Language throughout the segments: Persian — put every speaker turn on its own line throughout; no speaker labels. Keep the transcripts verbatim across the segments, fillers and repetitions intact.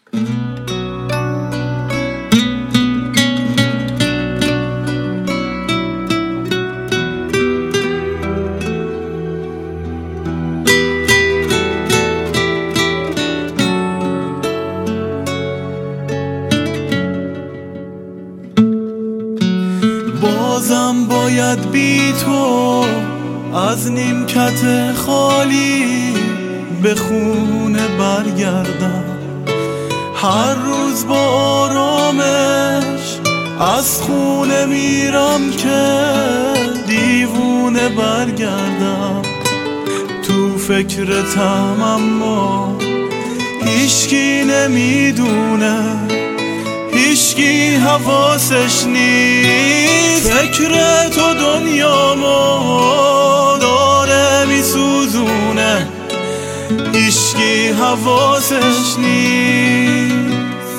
بازم باید بی تو از نیمکت خالی به خونه برگردم، هر روز با آرامش از خونه میرم که دیوونه برگردم. تو فکرتم اما هیچکی نمیدونه، هیچکی حواسش نیست. فکر تو دنیامو داره میسوزونه، هیچکی حواسش نیست.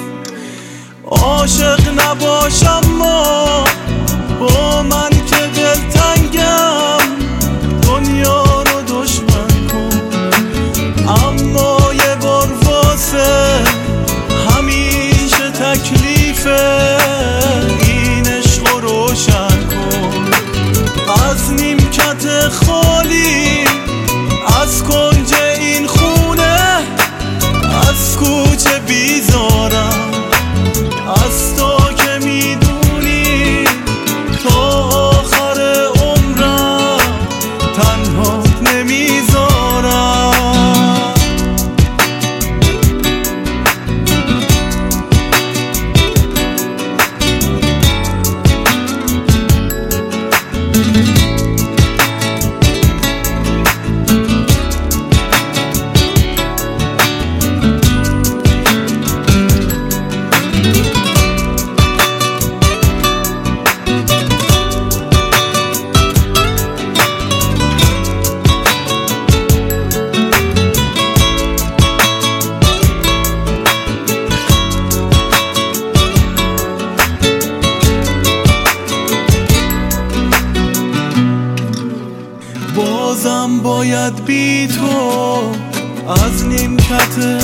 عاشق نباشم ما با من که دلتنگم، دنیا رو دشمن کن، اما یه بار واسه همیشه تکلیفه این عشق رو روشن کن. از نیمکت خالی، از کنج این خونه، از کوچه بیزارم، از تو که میدونی تا آخر عمرم تنها نمیذارم. بازم باید بی تو از نیمکت